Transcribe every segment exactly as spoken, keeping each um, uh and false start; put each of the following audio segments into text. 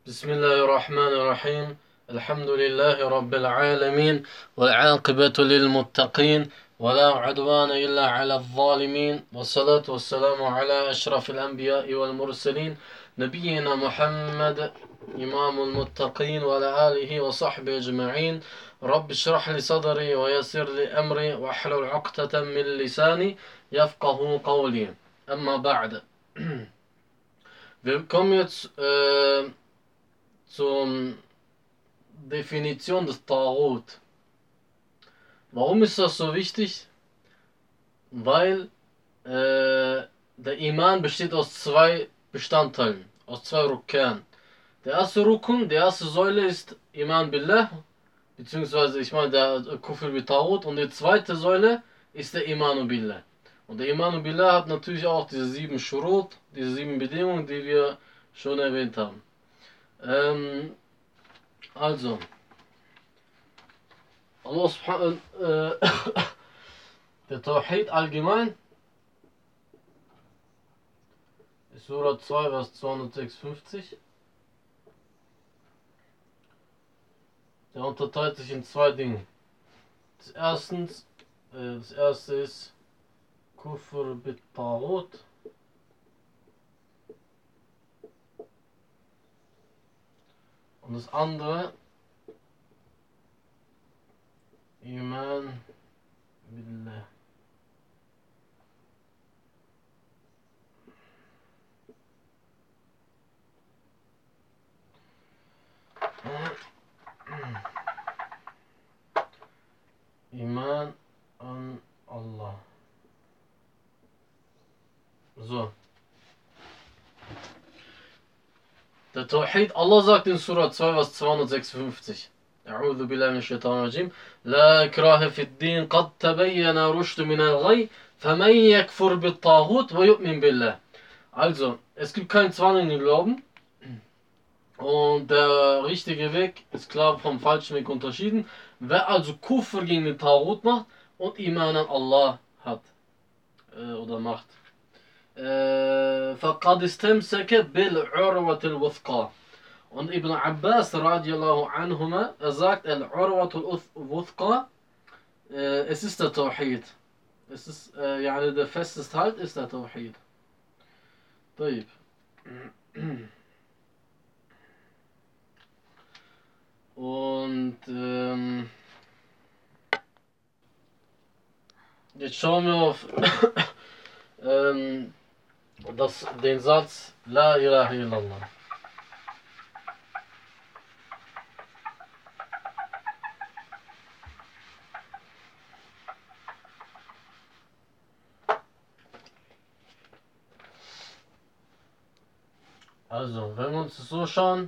بسم الله الرحمن الرحيم الحمد لله رب العالمين والعاقبة للمتقين ولا عدوان إلا على الظالمين والصلاة والسلام على أشرف الأنبياء والمرسلين نبينا محمد إمام المتقين وعلى آله وصحبه أجمعين. رب اشرح لي صدري ويسر لي أمري واحلل عقدة من لساني يفقه قولي. أما بعد. Wir kommen jetzt äh, zur Definition des Tarot. Warum ist das so wichtig? Weil äh, der Iman besteht aus zwei Bestandteilen, aus zwei Rukn. Der erste Rukn, die erste Säule ist Iman Billah, beziehungsweise ich meine der Kufr bi Tarot, und die zweite Säule ist der Iman Billah. Und der Iman Billah hat natürlich auch diese sieben Shurut, diese sieben Bedingungen, die wir schon erwähnt haben. Ähm, also, Allah subhanahu äh, der Tawhid allgemein, Surah zwei, Vers zweihundertsechsundfünfzig. Der unterteilt sich in zwei Dinge. Das, erstens, äh, das erste ist Kufr bit Taghut. Und das andere, Iman Billah. Iman an Allah. So. Der Tawhid, Allah sagt in Surah zwei, Vers zweihundertsechsundfünfzig. أعوذ بالله من الشيطان الرجيم لا إكراه في الدين قد تبين رشد من الغي فمن يكفر بالطاغوت ويؤمن بالله. Also, es gibt keinen Zwang in den Glauben und der richtige Weg ist klar vom falschen Weg unterschieden. Wer also Kufr gegen den Taghut macht und Iman an Allah hat äh, oder macht, فقد استمسك بالعروة الوثقى. Und Ibn Abbas radiallahu anhuma, er sagt, Al-Urwatul Wuthqa, äh, es ist der Tawhid. Es ist, äh, ja, der festeste Halt ist der Tawhid. طيب. Und ähm, jetzt schauen wir auf ähm, das, den Satz La ilaha illallah. Also, wenn wir uns das so schauen,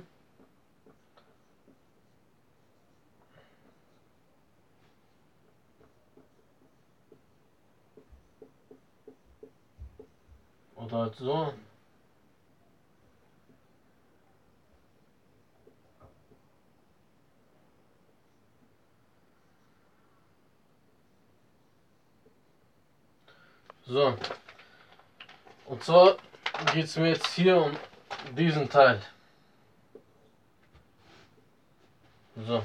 oder halt so, so, und zwar geht es mir jetzt hier um diesen Teil. So.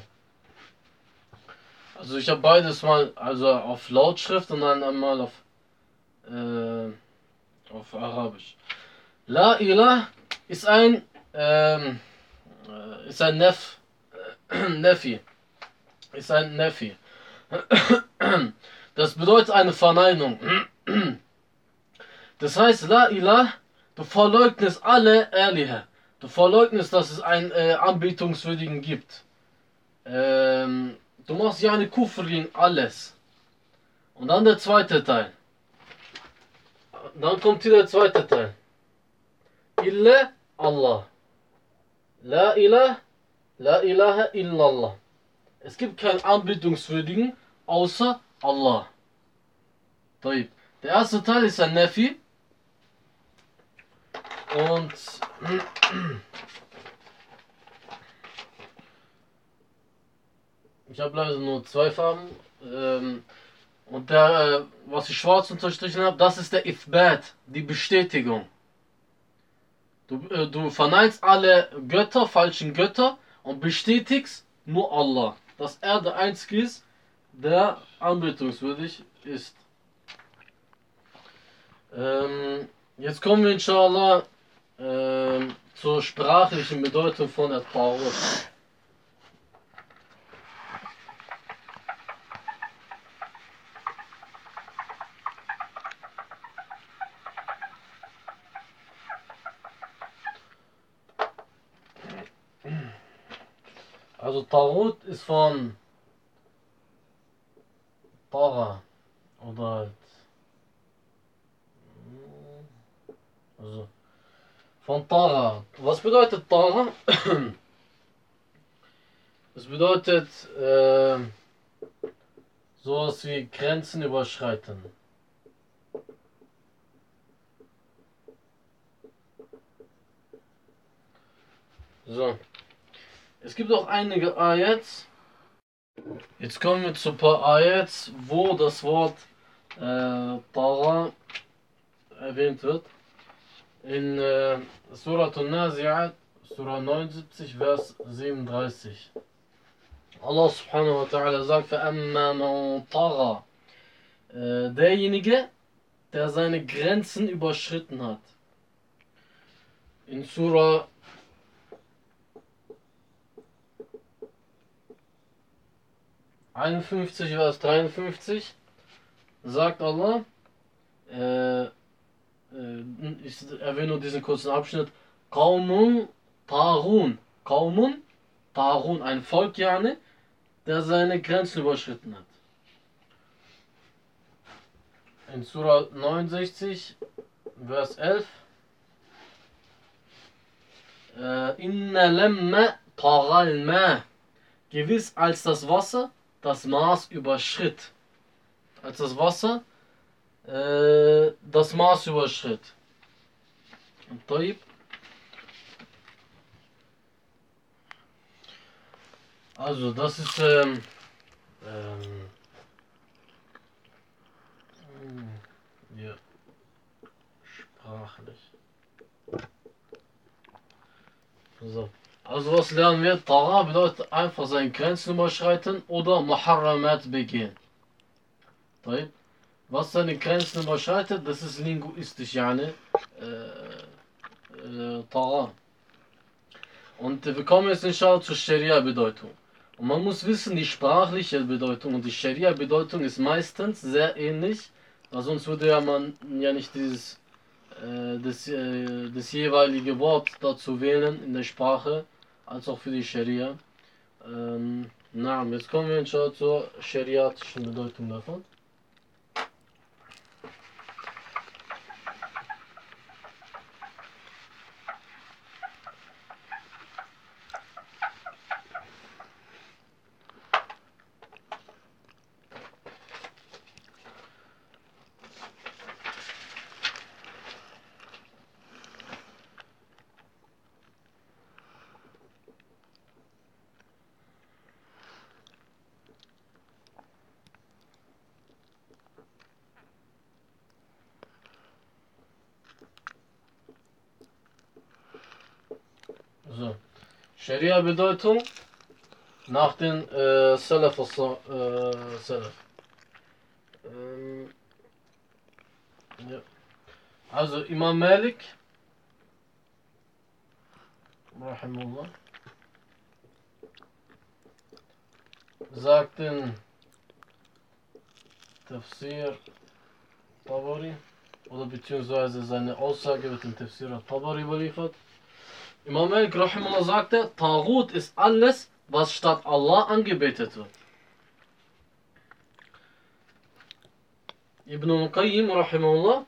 Also ich habe beides mal, also auf Lautschrift und dann einmal auf, äh, auf Arabisch. La ilah ist ein, ähm, ist ein Nef, Nefi. Ist ein Nefi. Das bedeutet eine Verneinung. Das heißt, La ilah, du verleugnest alle Ehrliche. Du verleugnest, dass es einen äh, Anbetungswürdigen gibt. Ähm, du machst ja eine Kufr gegen alles. Und dann der zweite Teil. Dann kommt hier der zweite Teil. Illa Allah. La ilah, la ilaha illallah. Es gibt keinen Anbetungswürdigen außer Allah. Der erste Teil ist ein Nafi. Und ich habe leider nur zwei Farben. Ähm, und der, was ich schwarz unterstrichen habe, das ist der Ithbat, die Bestätigung. Du, äh, du verneinst alle Götter, falschen Götter und bestätigst nur Allah, dass er der Einzige ist, der anbetungswürdig ist. Ähm, jetzt kommen wir inshallah ähm, zur sprachlichen Bedeutung von der Tarot. Also Tarot ist von Tara oder halt, also von Tara. Was bedeutet Tara? Es bedeutet äh, sowas wie Grenzen überschreiten. So. Es gibt auch einige Ayats. Jetzt kommen wir zu ein paar Ayats, wo das Wort äh, Tara erwähnt wird. In äh, Surat al-Nazi'at, Surah neunundsiebzig, Vers siebenunddreißig. Allah subhanahu wa ta'ala sagt, فَأَمَّا مَنْ طَغَى, äh, derjenige, der seine Grenzen überschritten hat. In Surah einundfünfzig, Vers dreiundfünfzig sagt Allah, äh, äh, ich erwähne nur diesen kurzen Abschnitt, Qaumun Tarun, Qaumun Tarun, ein Volk, yani, der seine Grenzen überschritten hat. In Surah neunundsechzig, Vers elf, Inna lemma tagal ma, gewiss als das Wasser das Maß überschritt. Als das Wasser äh, das Maß überschritt. طيب. Also das ist ähm, ähm, ja, sprachlich. So. Also was lernen wir? Tara bedeutet einfach seine Grenzen überschreiten oder Muharramat begehen. طيب. Was seine Grenzen überschreitet, das ist linguistisch, yani, äh, äh, Tara. Und wir kommen jetzt inshallah zur Scharia-Bedeutung. Und man muss wissen, die sprachliche Bedeutung und die Scharia-Bedeutung ist meistens sehr ähnlich, weil sonst würde ja man ja nicht dieses, äh, das, äh, das jeweilige Wort dazu wählen in der Sprache, als auch für die Scharia. Ähm, na, jetzt kommen wir inshallah zur schariatischen Bedeutung davon. So. Scharia-Bedeutung nach den äh, Salaf, äh, Salaf. Ähm, ja. Also Imam Malik, rahimullah, sagt in Tafsir Tabari, oder beziehungsweise seine Aussage wird in Tafsir Tabari überliefert. Imam Malik, rahimullah, sagte, Taghut ist alles, was statt Allah angebetet wird. Ibn al-Qayyim, rahimullah,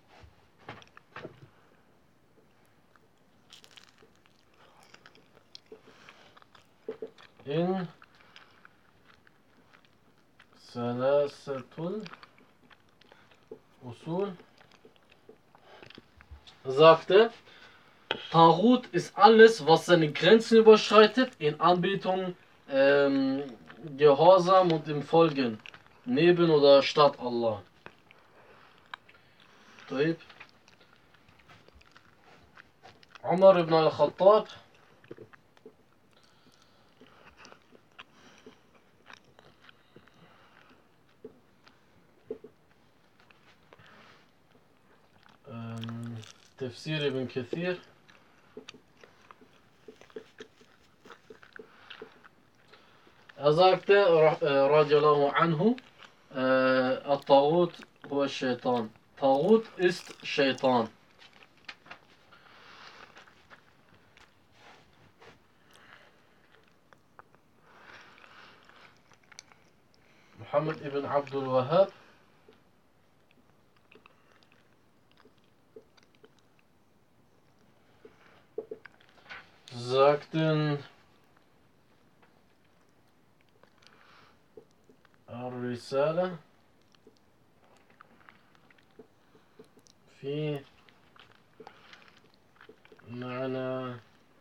in Salasatul Usul sagte, Taghut ist alles, was seine Grenzen überschreitet, in Anbetung, ähm, Gehorsam und im Folgen, neben oder statt Allah. طيب. Umar ibn al-Khattab ähm, Tafsir ibn Kathir er sagte radiallahu anhu At-Taghut huwa Shaitan. Taghut ist Shaitan. Muhammad ibn Abdul Wahhab sagten Ar-Risala في معنى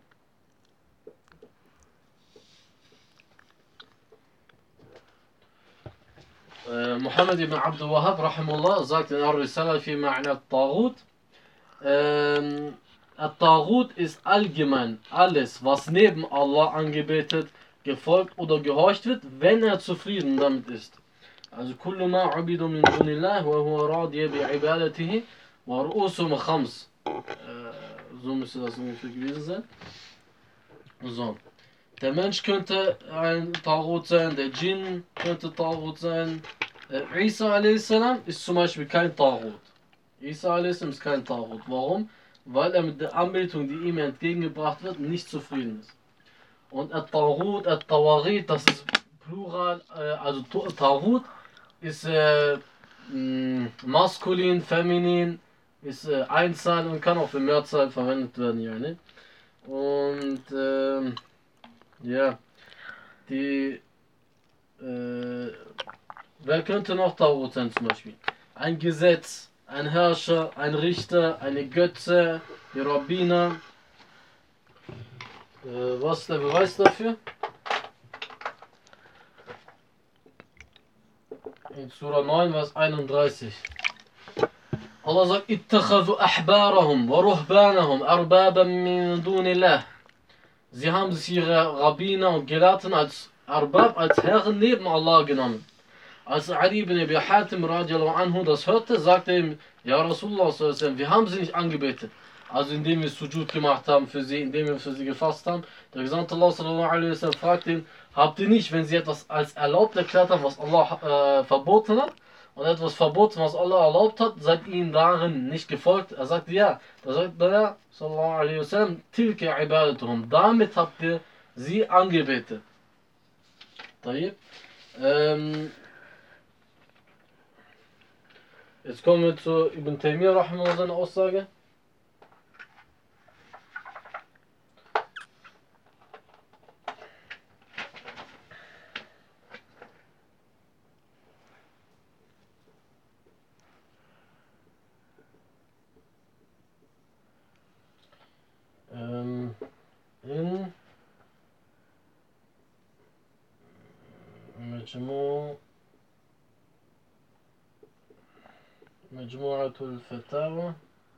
Muhammad ibn Abdul Wahhab rahimullah sagt in Ar-Risala في معنى الطاغوت ähm, At-Taghut ist allgemein alles, was neben Allah angebetet, gefolgt oder gehorcht wird, wenn er zufrieden damit ist. Also kullu ma ubidu min dunillah wa huwa radiya bi ibadatihi wa ru'usum khams. So müsste das ungefähr gewesen sein. So. Der Mensch könnte ein Taghut sein, der Djinn könnte Taghut sein. Isa a s. ist zum Beispiel kein Taghut. Isa a s. ist kein Taghut. Warum? Weil er mit der Anbetung, die ihm entgegengebracht wird, nicht zufrieden ist. Und At-Taghut, At-Tawaghit, das ist Plural, also Taghut ist äh, maskulin, feminin, ist äh, Einzahl und kann auch für Mehrzahl verwendet werden, ja, ne? Und ähm, ja, die äh, wer könnte noch Taghut sein zum Beispiel? Ein Gesetz, ein Herrscher, ein Richter, eine Götze, die Rabbiner. Äh, was ist der Beweis dafür? In Surah neun, Vers einunddreißig. Allah sagt, ittakhadhu ahbarahum wa ruhbanahum arbaban min dunillah. Sie haben sich ihre Rabbiner und Gelehrten als Arbab, als Herren neben Allah genommen. Als Ali ibn Abi Hatim radiallahu anhu das hörte, sagte ihm, ja Rasulullah, wir haben sie nicht angebetet. Also indem wir Sujud gemacht haben für sie, indem wir für sie gefasst haben. Der Gesandte Allah sallallahu alaihi wasallam fragt ihn, habt ihr nicht, wenn sie etwas als erlaubt erklärt haben, was Allah äh, verboten hat, und etwas verboten, was Allah erlaubt hat, seid ihr ihnen darin nicht gefolgt? Er sagte ja. Da sagt er, sallallahu alaihi wasallam, tilka ibadatuhum, damit habt ihr sie angebetet. Ähm, jetzt kommen wir zu Ibn Taymiyyah rahimahullah, seine Aussage. Ähm, in مجموع مجموعة الفتاوى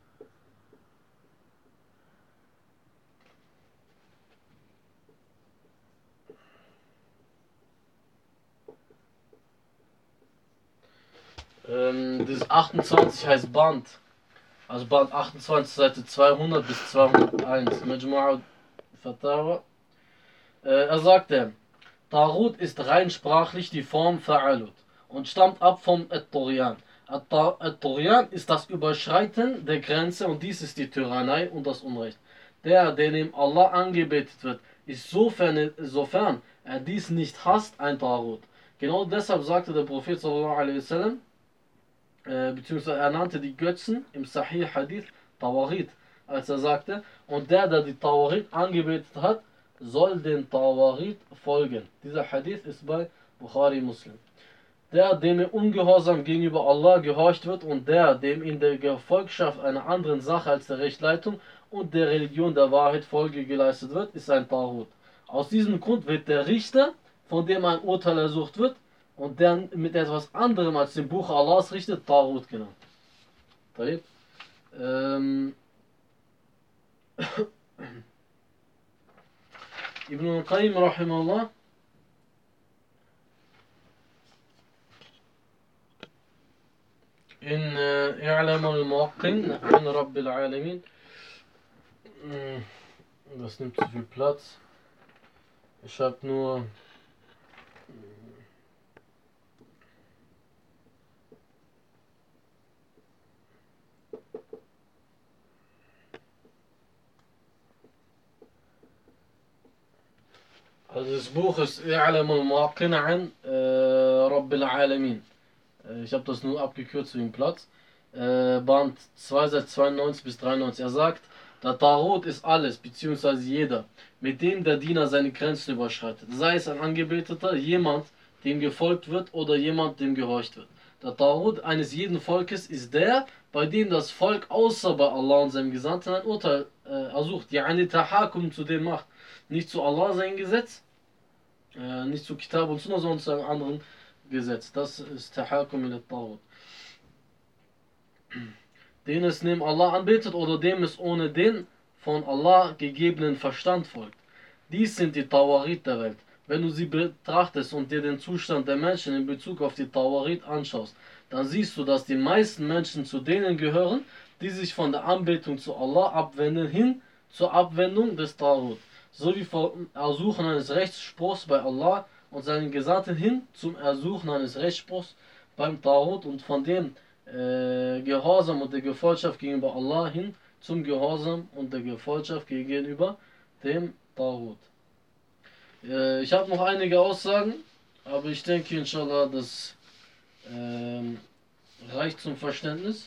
ähm, das achtundzwanzig heißt Band, also Band achtundzwanzig, Seite zweihundert bis zweihunderteins, Majmu'a Fatawa. Äh, er sagte, Taghut ist rein sprachlich die Form Fa'alut und stammt ab vom At-Tughyan. At-Tughyan ist das Überschreiten der Grenze und dies ist die Tyrannei und das Unrecht. Der, der neben Allah angebetet wird, ist sofern, sofern er dies nicht hasst, ein Taghut. Genau deshalb sagte der Prophet sallallahu alaihi wasallam, äh, beziehungsweise er nannte die Götzen im Sahih Hadith Tawaghit, als er sagte, und der, der die Tawaghit angebetet hat, soll den Tawaghit folgen. Dieser Hadith ist bei Bukhari Muslim. Der, dem im Ungehorsam gegenüber Allah gehorcht wird und der, dem in der Gefolgschaft einer anderen Sache als der Rechtleitung und der Religion der Wahrheit Folge geleistet wird, ist ein Taghut. Aus diesem Grund wird der Richter, von dem ein Urteil ersucht wird und der mit etwas anderem als dem Buch Allahs richtet, Taghut genannt. Ähm, Ibn al-Qayyim rahimahullah in äh, I'lam al-Muwaqqin an Rabbil Alamin. Das nimmt zu viel Platz. Ich habe nur also das Buch ist I'lam al-Muwaqqin an äh, Rabbil Alamin. Ich habe das nur abgekürzt wegen Platz. Äh, Band zwei, Seite zweiundneunzig bis dreiundneunzig. Er sagt, der Tarot ist alles, beziehungsweise jeder, mit dem der Diener seine Grenzen überschreitet. Sei es ein Angebeteter, jemand, dem gefolgt wird, oder jemand, dem gehorcht wird. Der Tarot eines jeden Volkes ist der, bei dem das Volk außer bei Allah und seinem Gesandten ein Urteil äh, ersucht, die eine Tahakum zu dem macht. Nicht zu Allah sein Gesetz, äh, nicht zu Kitab und Sunnah, sondern zu einem anderen Gesetz. Das ist Tahakum ila Tarot. Den es neben Allah anbetet oder dem es ohne den von Allah gegebenen Verstand folgt. Dies sind die Tawarit der Welt. Wenn du sie betrachtest und dir den Zustand der Menschen in Bezug auf die Tawarit anschaust, dann siehst du, dass die meisten Menschen zu denen gehören, die sich von der Anbetung zu Allah abwenden hin zur Abwendung des Tarot, sowie vom Ersuchen eines Rechtsspruchs bei Allah und seinen Gesandten hin zum Ersuchen eines Rechtsspruchs beim Tarot und von dem äh, Gehorsam und der Gefolgschaft gegenüber Allah hin zum Gehorsam und der Gefolgschaft gegenüber dem Tarot. Äh, ich habe noch einige Aussagen, aber ich denke, inshallah, das ähm, reicht zum Verständnis.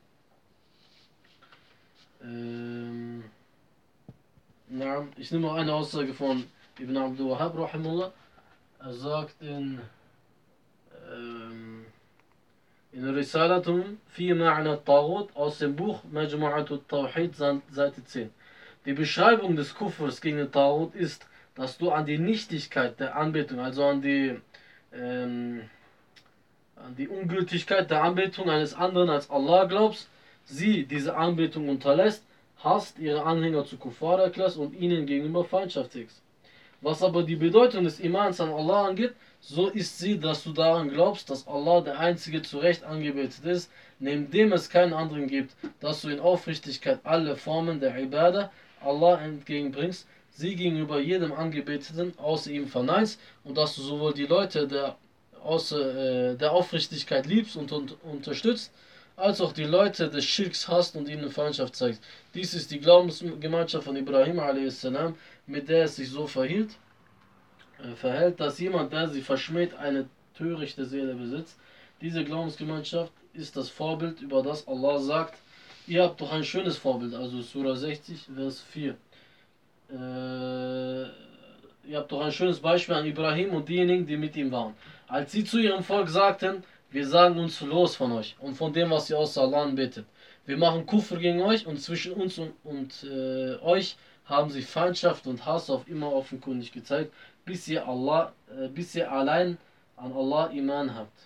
Ähm, na, ich nehme noch eine Aussage von Ibn Abdul Wahhab, rahimullah. Er sagt in ähm, in Risalatum fi Ma'na Taghut aus dem Buch Majmu'atut Tawhid, Seite zehn. Die Beschreibung des Kufrs gegen den Taghut ist, dass du an die Nichtigkeit der Anbetung, also an die ähm, an die Ungültigkeit der Anbetung eines anderen als Allah glaubst, sie diese Anbetung unterlässt, hasst, ihre Anhänger zu Kuffar erklärst und ihnen gegenüber Feindschaft hegst. Was aber die Bedeutung des Imans an Allah angeht, so ist sie, dass du daran glaubst, dass Allah der einzige zu Recht angebetet ist, neben dem es keinen anderen gibt, dass du in Aufrichtigkeit alle Formen der Ibadah Allah entgegenbringst, sie gegenüber jedem Angebeteten außer ihm verneinst und dass du sowohl die Leute der, außer, äh, der Aufrichtigkeit liebst und, und unterstützt, als auch die Leute des Schirks hasst und ihnen Feindschaft zeigst. Dies ist die Glaubensgemeinschaft von Ibrahim a s, mit der es sich so verhielt, äh, verhält, dass jemand, der sie verschmäht, eine törichte Seele besitzt. Diese Glaubensgemeinschaft ist das Vorbild, über das Allah sagt, ihr habt doch ein schönes Vorbild, also Surah sechzig, Vers vier. Äh, ihr habt doch ein schönes Beispiel an Ibrahim und diejenigen, die mit ihm waren. Als sie zu ihrem Volk sagten, wir sagen uns los von euch und von dem, was ihr außer Allah anbetet. Wir machen Kufr gegen euch und zwischen uns und, und äh, euch haben sie Feindschaft und Hass auf immer offenkundig gezeigt, bis ihr, Allah, äh, bis ihr allein an Allah Iman habt.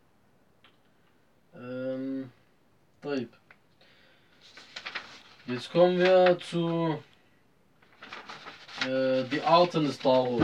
Ähm, Jetzt kommen wir zu äh, die Arten des Tarot.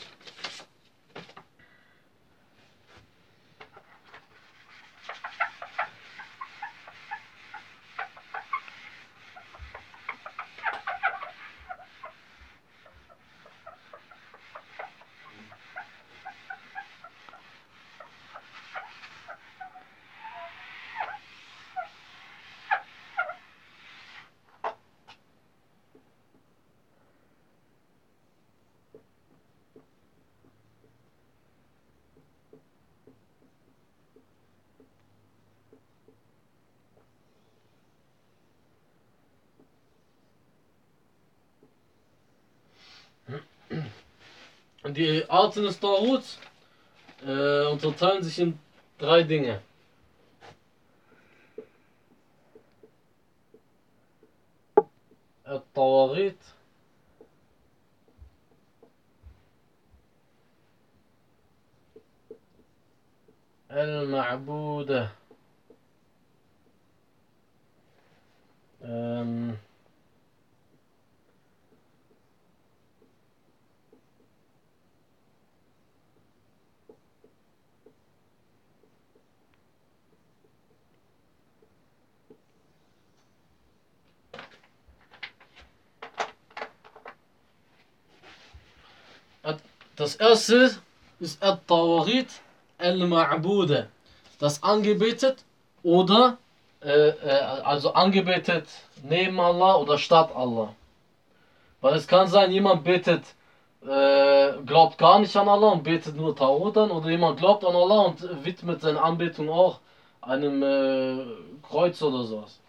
Die Arten des Tarots äh, unterteilen sich in drei Dinge. Al-Tawarit, Al-Ma'budah, ähm, Das erste ist At-Tawaghit al-Ma'bude, das angebetet oder äh, äh, also angebetet neben Allah oder statt Allah. Weil es kann sein, jemand betet, äh, glaubt gar nicht an Allah und betet nur Tawaghut an, oder jemand glaubt an Allah und widmet seine Anbetung auch einem äh, Kreuz oder sowas.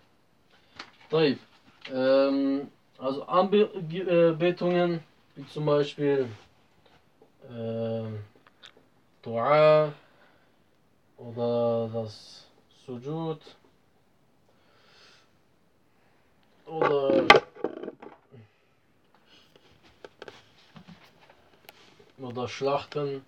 Ähm, also Anbetungen wie zum Beispiel äh, Dua oder das Sujud oder, oder Schlachten.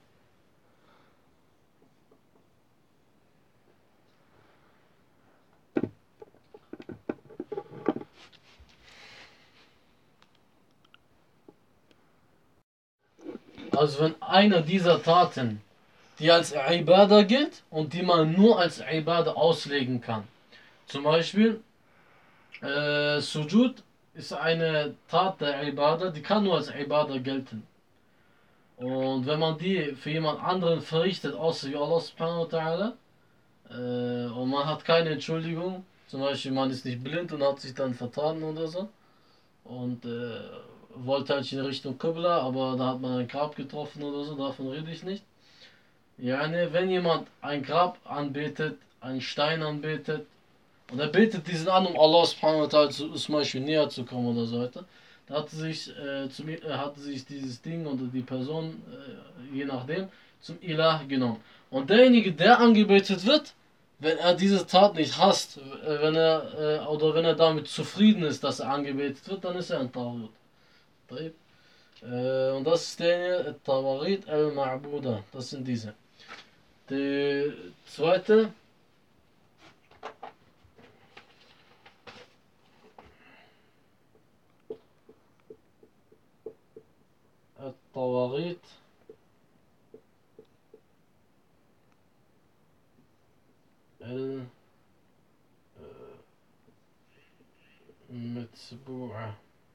Also wenn einer dieser Taten, die als Ibadah gilt und die man nur als Ibadah auslegen kann. Zum Beispiel äh, Sujud ist eine Tat der Ibadah, die kann nur als Ibadah gelten. Und wenn man die für jemand anderen verrichtet, außer wie Allah subhanahu wa ta'ala, äh, und man hat keine Entschuldigung, zum Beispiel man ist nicht blind und hat sich dann vertan oder so, und äh, wollte halt in Richtung Qibla, aber da hat man ein Grab getroffen oder so, davon rede ich nicht. Ja, ne, wenn jemand ein Grab anbetet, einen Stein anbetet, und er betet diesen an, um Allah subhanahu wa ta'ala zu, zum Beispiel näher zu kommen oder so weiter, da hat sich, äh, zum, äh, hat sich dieses Ding oder die Person, äh, je nachdem, zum Ilah genommen. Und derjenige, der angebetet wird, wenn er diese Tat nicht hasst, äh, wenn er, äh, oder wenn er damit zufrieden ist, dass er angebetet wird, dann ist er ein Taghut. Äh, und das ist der Tawaghit al-Ma'buda, das sind diese. Die zweite, الطواغيت المتبوعة.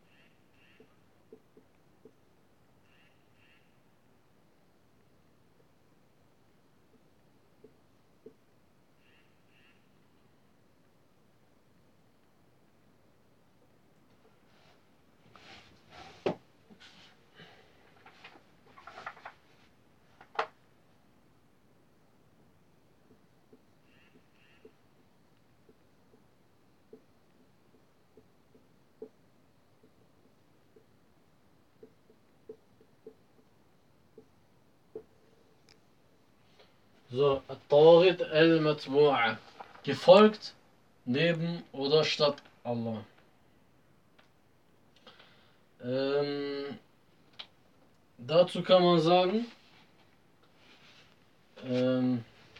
So, At-Tawaghit al-Matbu'a. Gefolgt, neben oder statt Allah. Ähm, dazu kann man sagen, ähm,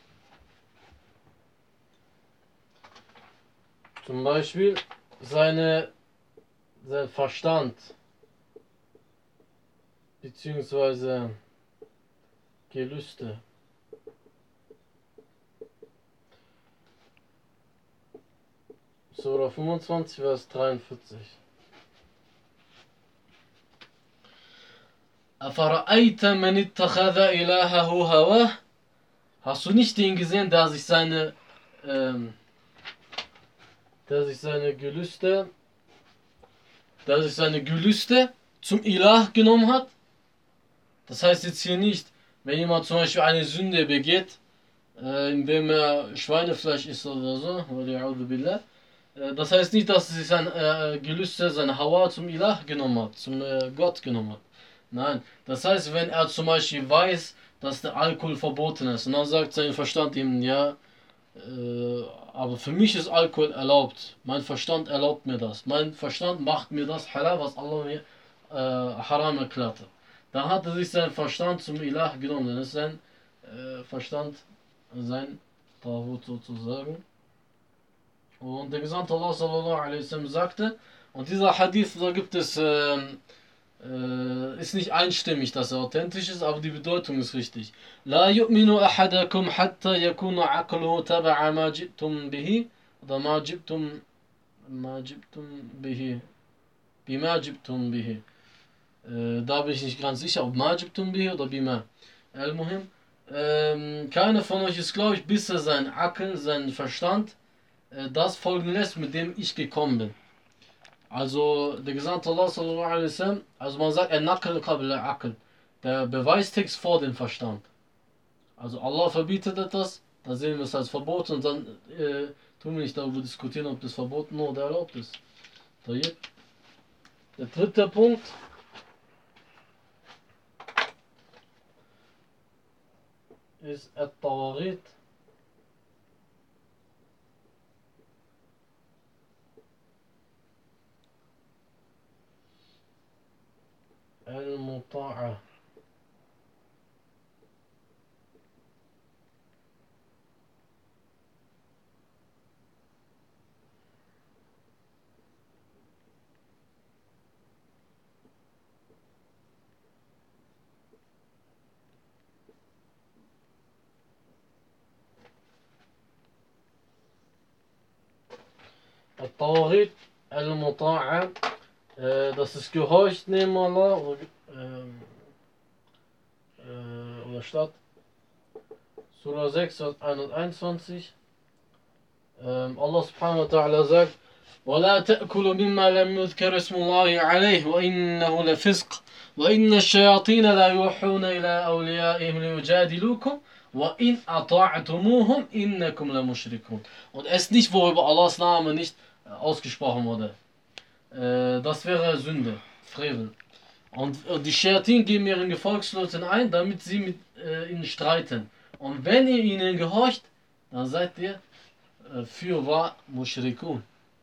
zum Beispiel seine, sein Verstand beziehungsweise Gelüste. Surah fünfundzwanzig, Vers dreiundvierzig. Afara'ayta man ittakhadha ilahahu hawah? Hast du nicht den gesehen, der sich seine ähm, der sich seine Gelüste der sich seine Gelüste zum Ilah genommen hat? Das heißt jetzt hier nicht, wenn jemand zum Beispiel eine Sünde begeht, äh, indem er Schweinefleisch isst oder so, das heißt nicht, dass er sich sein äh, Gelüste, seine Hawa zum Ilah genommen hat, zum äh, Gott genommen hat. Nein, das heißt, wenn er zum Beispiel weiß, dass der Alkohol verboten ist, und dann sagt sein Verstand ihm, ja, äh, aber für mich ist Alkohol erlaubt. Mein Verstand erlaubt mir das. Mein Verstand macht mir das halal, was Allah mir äh, haram erklärt hat. Dann hat er sich seinen Verstand zum Ilah genommen. Dann ist sein äh, Verstand sein Tawut sozusagen. Und der Gesandte Allah sallallahu alaihi wasallam sagte, und dieser Hadith, da gibt es, äh, äh, ist nicht einstimmig, dass er authentisch ist, aber die Bedeutung ist richtig. La yu'minu ahadakum hatta yakuna aqluhu taba'a ma jibtum bihi, oder ma jibtum, ma jibtum bihi, bima jibtum bihi. Äh, da bin ich nicht ganz sicher, ob Majib Tumbi oder Bima. Al-Muhim. Ähm, keiner von euch ist, glaube ich, bis er seinen Akkel, seinen Verstand, äh, das folgen lässt, mit dem ich gekommen bin. Also, der Gesandte Allah sallallahu alaihi wasallam, also man sagt, Naql qabla Aql, der Beweistext vor dem Verstand. Also Allah verbietet etwas, dann sehen wir es als verboten und dann äh, tun wir nicht darüber diskutieren, ob das verboten oder erlaubt ist. Der dritte Punkt ist At-Tawarit. Al-Muta'a. At-Tawarit Al-Muta'a. Äh, das ist gehorcht neben Allah oder, ähm, äh, oder statt. Surah sechs, Vers hunderteinundzwanzig. Ähm, Allah subhanahu wa ta'ala sagt: ولا تأكلوا مما لم يذكر اسم الله عليه وإنه لفسق وإن الشياطين لا يوحون إلى أوليائهم ليجادلوكم وإن أطعتموهم إنكم لمشركون. Und esst nicht, worüber Allahs Name nicht äh, ausgesprochen wurde. Äh, das wäre Sünde, Frevel. Und äh, die Shayatin geben ihren Gefolgsleuten ein, damit sie mit äh, ihnen streiten. Und wenn ihr ihnen gehorcht, dann seid ihr äh, fürwahr Mushrikun.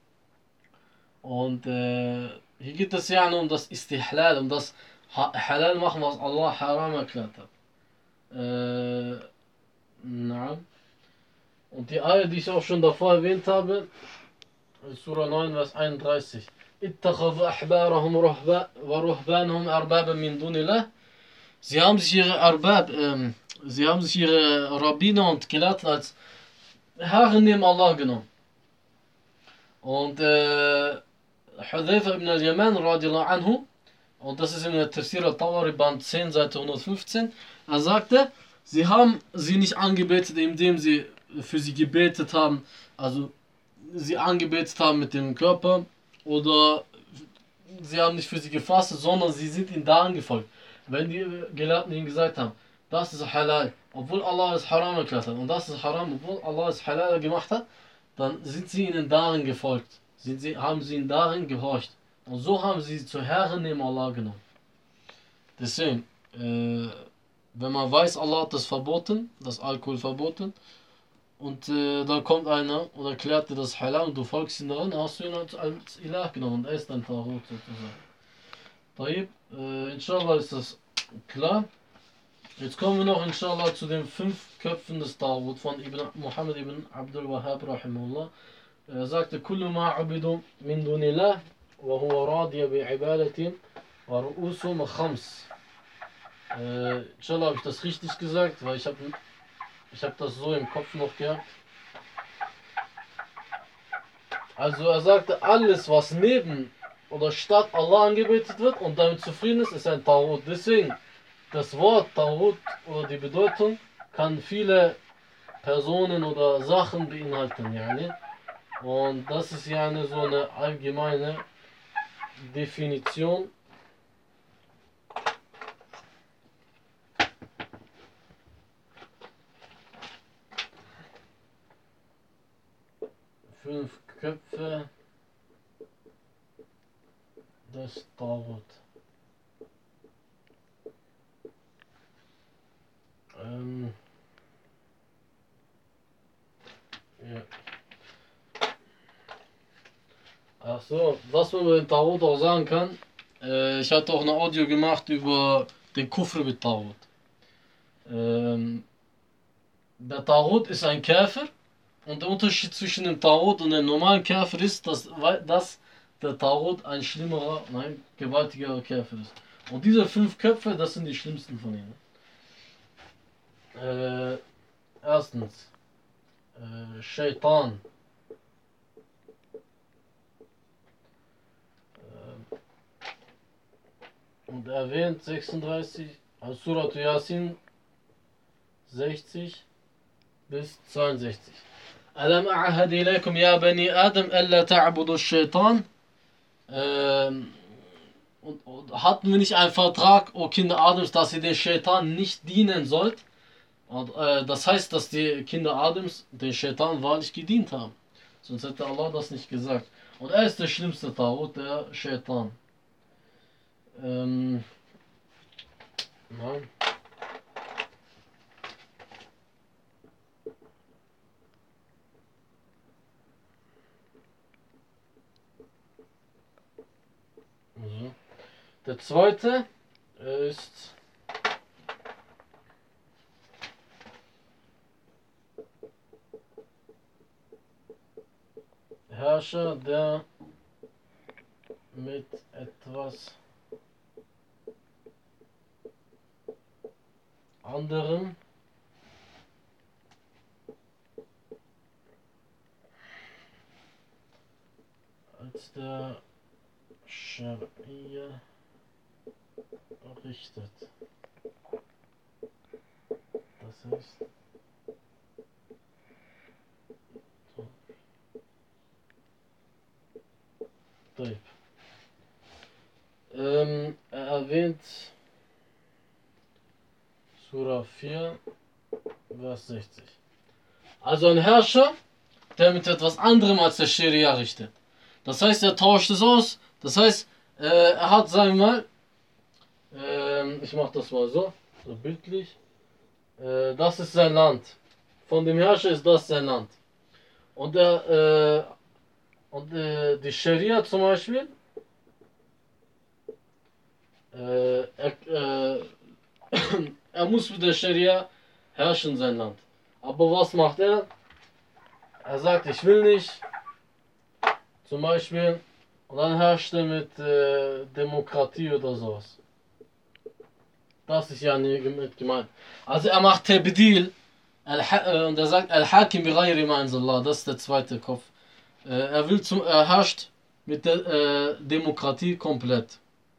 Und äh, hier geht es ja um das Istihlal, um das ha Halal machen, was Allah haram erklärt hat. Äh, na. Und die Ayah, die ich auch schon davor erwähnt habe, Surah neun, Vers einunddreißig. اتخذوا أحبارهم ورهبانهم أربابا من دون الله. Sie haben sich ihre Arbab, ähm, sie haben sich ihre Rabbiner und Gelehrten als Herren neben Allah genommen. Und äh, Hudhayfa ibn al-Yaman radiallahu anhu, und das ist in der Tafsir al-Tabari Band zehn, Seite hundertfünfzehn, er sagte, sie haben sie nicht angebetet, indem sie für sie gebetet haben, also sie angebetet haben mit dem Körper, oder sie haben nicht für sie gefastet, sondern sie sind ihnen daran gefolgt. Wenn die Gelehrten ihnen gesagt haben, das ist halal, obwohl Allah es haram erklärt hat, und das ist haram, obwohl Allah es halal gemacht hat, dann sind sie ihnen darin gefolgt. Sind sie, haben sie ihnen darin gehorcht. Und so haben sie zu Herren neben Allah genommen. Deswegen, äh, wenn man weiß, Allah hat das verboten, das Alkohol verboten, und äh, dann kommt einer und erklärt dir das halal und du folgst ihm daran, hast du ihn als, als Ilah genommen und er ist ein Tarot sozusagen. Taib, äh, inshallah ist das klar. Jetzt kommen wir noch inshallah zu den fünf Köpfen des Tarot von Ibn Muhammad ibn Abdul Wahhab rahimahullah. Er sagte: Kullu ma abidu min dunillah wa huwa radiya bi ibadatin wa ru'usum khams. Äh, inshallah habe ich das richtig gesagt, weil ich habe ich hab das so im Kopf noch gehabt. Also er sagte, alles was neben oder statt Allah angebetet wird und damit zufrieden ist, ist ein Tarot. Deswegen, das Wort Tarot oder die Bedeutung kann viele Personen oder Sachen beinhalten. Yani. Und das ist ja eine so eine allgemeine Definition. Fünf Köpfe des Tarot. Ähm, ja. Ach so, was man über den Tarot auch sagen kann, äh, ich hatte auch ein Audio gemacht über den Kufr mit Tarot. Ähm, der Tarot ist ein Käfer und der Unterschied zwischen dem Tarot und dem normalen Käfer ist, dass, dass der Tarot ein schlimmerer, nein, gewaltigerer Käfer ist. Und diese fünf Köpfe, das sind die schlimmsten von ihnen. Äh, erstens, äh, Shaitan. und erwähnt sechsunddreißig, also Surat Yasin sechzig bis zweiundsechzig. Alam a'had ilaykum ya bani Adam alla ta'budu ash-shaytan. Ähm, und, und hatten wir nicht einen Vertrag, o Kinder Adams, dass ihr den Shaitan nicht dienen sollt? Und, äh, das heißt, dass die Kinder Adams den Shaitan wahrlich gedient haben. Sonst hätte Allah das nicht gesagt. Und er ist der schlimmste Tarot, der Shaitan. Ähm, nein. So. Der zweite ist Herrscher, der mit etwas anderem als der Scharia richtet. Das heißt, so. Ähm, er erwähnt Surah vier, Vers sechzig. Also ein Herrscher, der mit etwas anderem als der Scharia richtet. Das heißt, er tauscht es aus. Das heißt, äh, er hat, sagen wir mal, äh, ich mache das mal so, so bildlich. Äh, das ist sein Land. Von dem Herrscher ist das sein Land. Und, der, äh, und äh, die Scharia zum Beispiel, äh, er, äh, er muss mit der Scharia herrschen sein Land. Aber was macht er? Er sagt, ich will nicht, zum Beispiel, und dann herrscht er mit äh, Demokratie oder sowas. Das ist ja nicht gemeint. Also er macht Tabdil, und er sagt, Al-Hakim bi ghayri ma anzalallah, das ist der zweite Kopf. Äh, er will zum, er herrscht mit der äh, Demokratie komplett.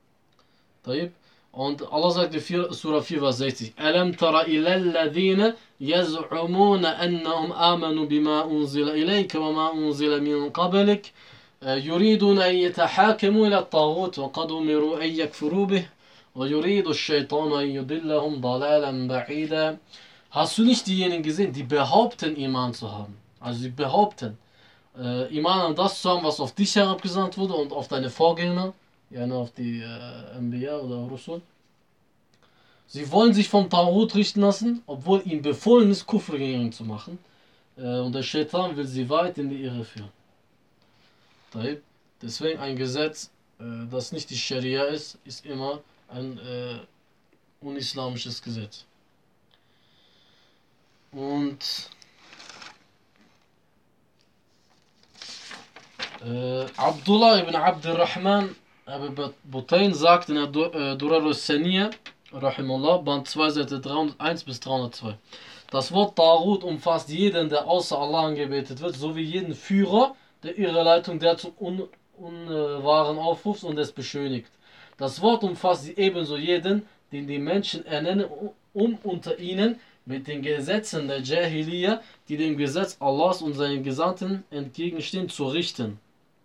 Und Allah sagt in Surah vier, Vers sechzig, Alam tara ilal ladhina yaz'umuna annahum amanu bima unzila ilayka wa ma unzila min qablik يريدون أن يتحاكموا إلى الطاغوت وقد أمروا أن يكفروا به ويريد الشيطان أن يضلهم ضلالا بعيدا. Hast du nicht diejenigen gesehen, die behaupten, Iman zu haben? Also sie behaupten, äh, Iman an das zu haben, was auf dich herabgesandt wurde und auf deine Vorgänger, ja, auf die äh, Anbiya oder Rusul. Sie wollen sich vom Taghut richten lassen, obwohl ihnen befohlen ist, Kufr gegen ihn zu machen. Äh, und der Shaitan will sie weit in die Irre führen. Deswegen ein Gesetz, äh, das nicht die Scharia ist, ist immer ein äh, unislamisches Gesetz. Und äh, Abdullah ibn Abdurrahman Abu Butain sagt in der Durar al-Saniyya, Rahimullah, Band zwei, Seite dreihunderteins bis dreihundertzwei. Das Wort Taghut umfasst jeden, der außer Allah angebetet wird, sowie jeden Führer der Irreleitung, der zum Un Unwahren aufruft und es beschönigt. Das Wort umfasst ebenso jeden, den die Menschen ernennen, um unter ihnen mit den Gesetzen der Jahiliya, die dem Gesetz Allahs und seinen Gesandten entgegenstehen, zu richten.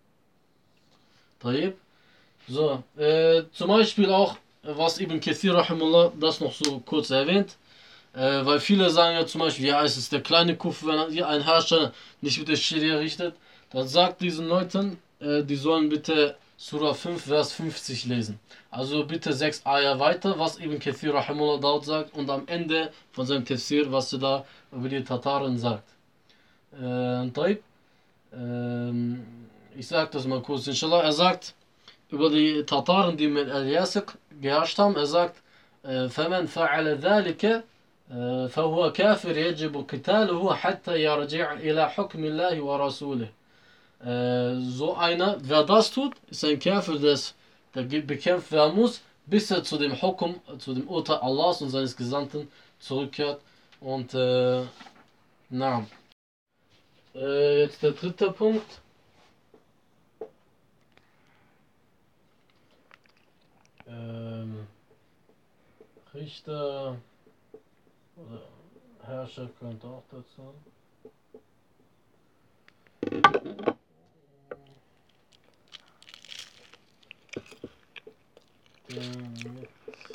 So, äh, zum Beispiel auch, was Ibn Kathir Rahimullah das noch so kurz erwähnt, äh, weil viele sagen ja zum Beispiel, ja, es ist der kleine Kufr, wenn hier ein Herrscher nicht mit der Scharia richtet, dann sagt diesen Leuten, äh, die sollen bitte Surah fünf, Vers fünfzig lesen. Also bitte sechs Ayah weiter, was Ibn Kathir Rahimullah dort sagt, und am Ende von seinem Tafsir, was er da über die Tataren sagt. Äh, äh, ich sag das mal kurz, inshallah. Er sagt über die Tataren, die mit Al-Yasiq geherrscht haben, er sagt, فَمَنْ فَعَلَ ذَلِكَ فَهُوَ كَافِرْ يَجِبُ قِتَالُهُ حَتَّى يَرْجِعْ إِلَى حُكْمِ اللَّهِ وَرَسُولِهِ. So einer, wer das tut, ist ein Kafir, der bekämpft werden muss, bis er zu dem Hukum, zu dem Urteil Allahs und seines Gesandten zurückkehrt. Und äh, na. Äh, jetzt der dritte Punkt. Ähm, Richter oder Herrscher könnte auch dazu. Der mit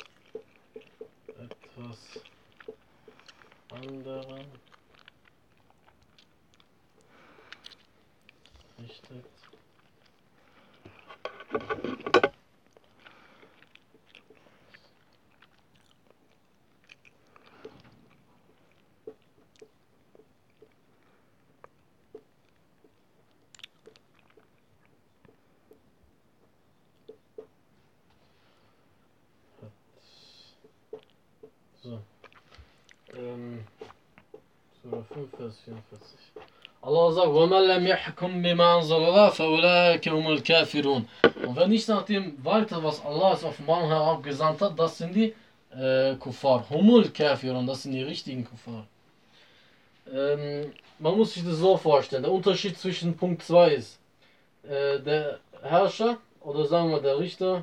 etwas anderem richtet. So. Ähm, Sura fünf, Vers vierundvierzig. Allah sagt, وَمَنْ لَمْ يَحْكُمْ بِمَا أَنزَلَ اللَّهُ فَأُولَٰئِكَ هُمُ الْكَافِرُونَ. Und wer nicht nach dem weiter, was Allah als Offenbarung herabgesandt hat, das sind die äh, Kuffar. Humul Kafirun, das sind die richtigen Kuffar. Ähm, man muss sich das so vorstellen. Der Unterschied zwischen Punkt zwei ist, äh, der Herrscher oder sagen wir der Richter,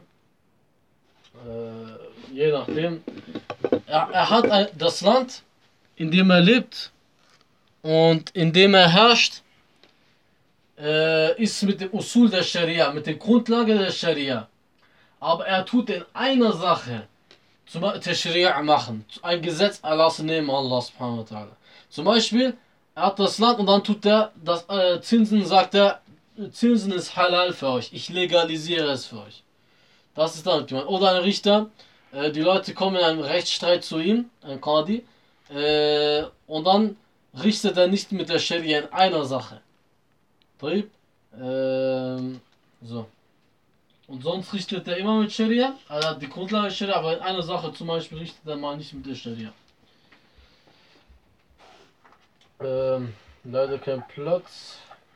äh, je nachdem, er, er hat ein, das Land, in dem er lebt und in dem er herrscht, äh, ist mit dem Usul der Scharia, mit der Grundlage der Scharia. Aber er tut in einer Sache, zum Beispiel Scharia machen, ein Gesetz erlassen neben Allah subhanahu wa ta'ala. Zum Beispiel, er hat das Land und dann tut er das äh, Zinsen, sagt er, Zinsen ist halal für euch, ich legalisiere es für euch. Das ist damit gemeint. Oder ein Richter, äh, die Leute kommen in einem Rechtsstreit zu ihm, ein Qadi, äh, und dann richtet er nicht mit der Scharia in einer Sache. Ähm, so. Und sonst richtet er immer mit Scharia, also die Grundlage ist Scharia, aber in einer Sache zum Beispiel richtet er mal nicht mit der Scharia. Ähm, leider kein Platz.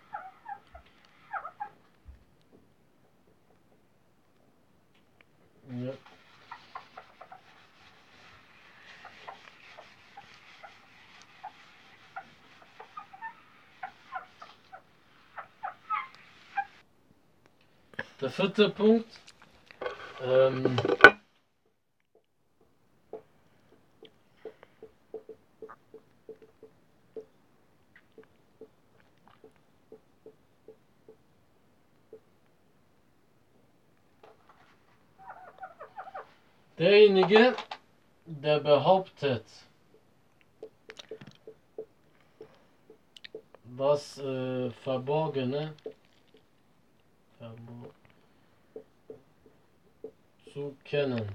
Ja. Der vierte Punkt. Ähm, derjenige, der behauptet, das äh, Verborgene verbo zu kennen.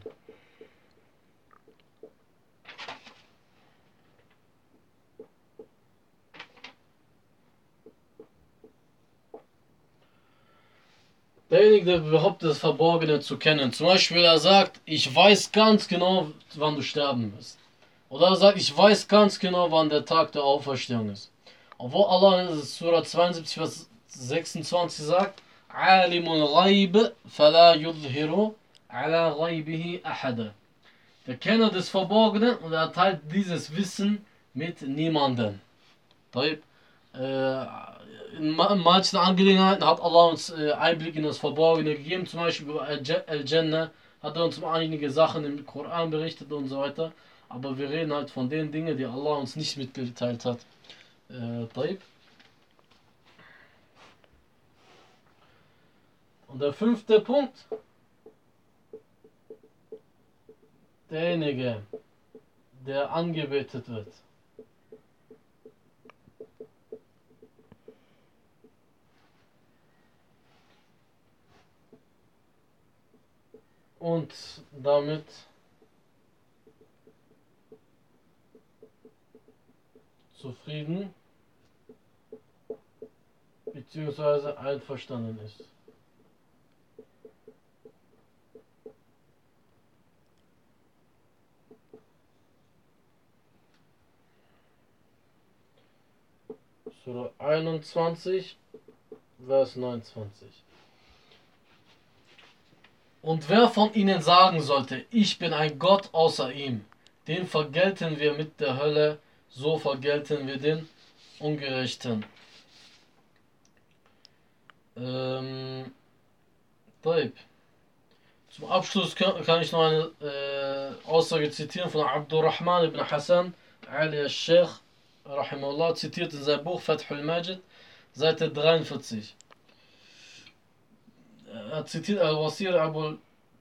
Derjenige, der behauptet, das Verborgene zu kennen. Zum Beispiel, er sagt, ich weiß ganz genau, wann du sterben wirst. Oder er sagt, ich weiß ganz genau, wann der Tag der Auferstehung ist. Obwohl Allah in Surah zweiundsiebzig, Vers sechsundzwanzig sagt, Alimul Ghaib, fala yudhiru ala ghaibihi ahada. Der Kenner des Verborgenen und er teilt dieses Wissen mit niemandem. Äh, in manchen Angelegenheiten hat Allah uns äh, Einblick in das Verborgene gegeben, zum Beispiel über Al-Jannah hat er uns einige Sachen im Koran berichtet und so weiter, aber wir reden halt von den Dingen, die Allah uns nicht mitgeteilt hat. Äh, und der fünfte Punkt, derjenige, der angebetet wird, und damit zufrieden bzw. einverstanden ist. Surah einundzwanzig, Vers neunundzwanzig. Und wer von ihnen sagen sollte, ich bin ein Gott außer ihm, den vergelten wir mit der Hölle, so vergelten wir den Ungerechten. Ähm, Zum Abschluss kann ich noch eine äh, Aussage zitieren von Abdurrahman ibn Hassan Ali al-Sheikh, rahimahullah, zitiert in seinem Buch Fath al-Majid, Seite dreiundvierzig. Er zitiert Al-Wasir Abu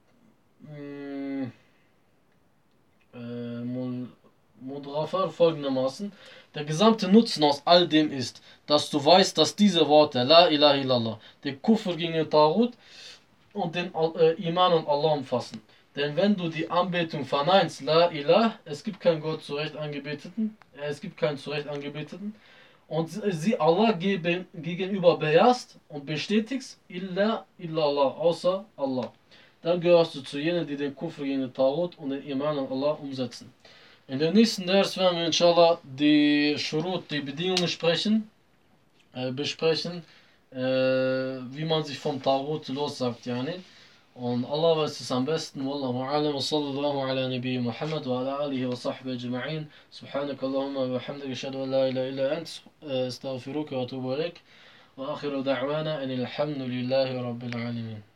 Mudrafar folgendermaßen: Der gesamte Nutzen aus all dem ist, dass du weißt, dass diese Worte La ilaha illallah, der Kufr gegen den Tarut und den äh, Iman an Allah umfassen. Denn wenn du die Anbetung verneinst, La ilah, es gibt keinen Gott zu Recht angebeteten, äh, es gibt keinen zu Recht angebeteten, und sie Allah geben, gegenüber bejahst und bestätigst, illa illallah, außer Allah, dann gehörst du zu jenen, die den Kufr gegen den Tarut und den Iman an Allah umsetzen. In der nächsten Vers werden wir inshallah die Shurut, die Bedingungen sprechen, äh, besprechen, äh, wie man sich vom Tarut lossagt, yani. Und Allah weiß es am besten. Wallahu a'lam wa sallallahu ala nabiyyi Muhammad wa ala alihi wa sahbihi ajma'in. Subhanaka Allahumma wa bihamdika ashhadu an la ilaha illa ant astaghfiruka wa atubu ilaik. Wa akhiru da'wana anil hamdulillahi rabbil alamin.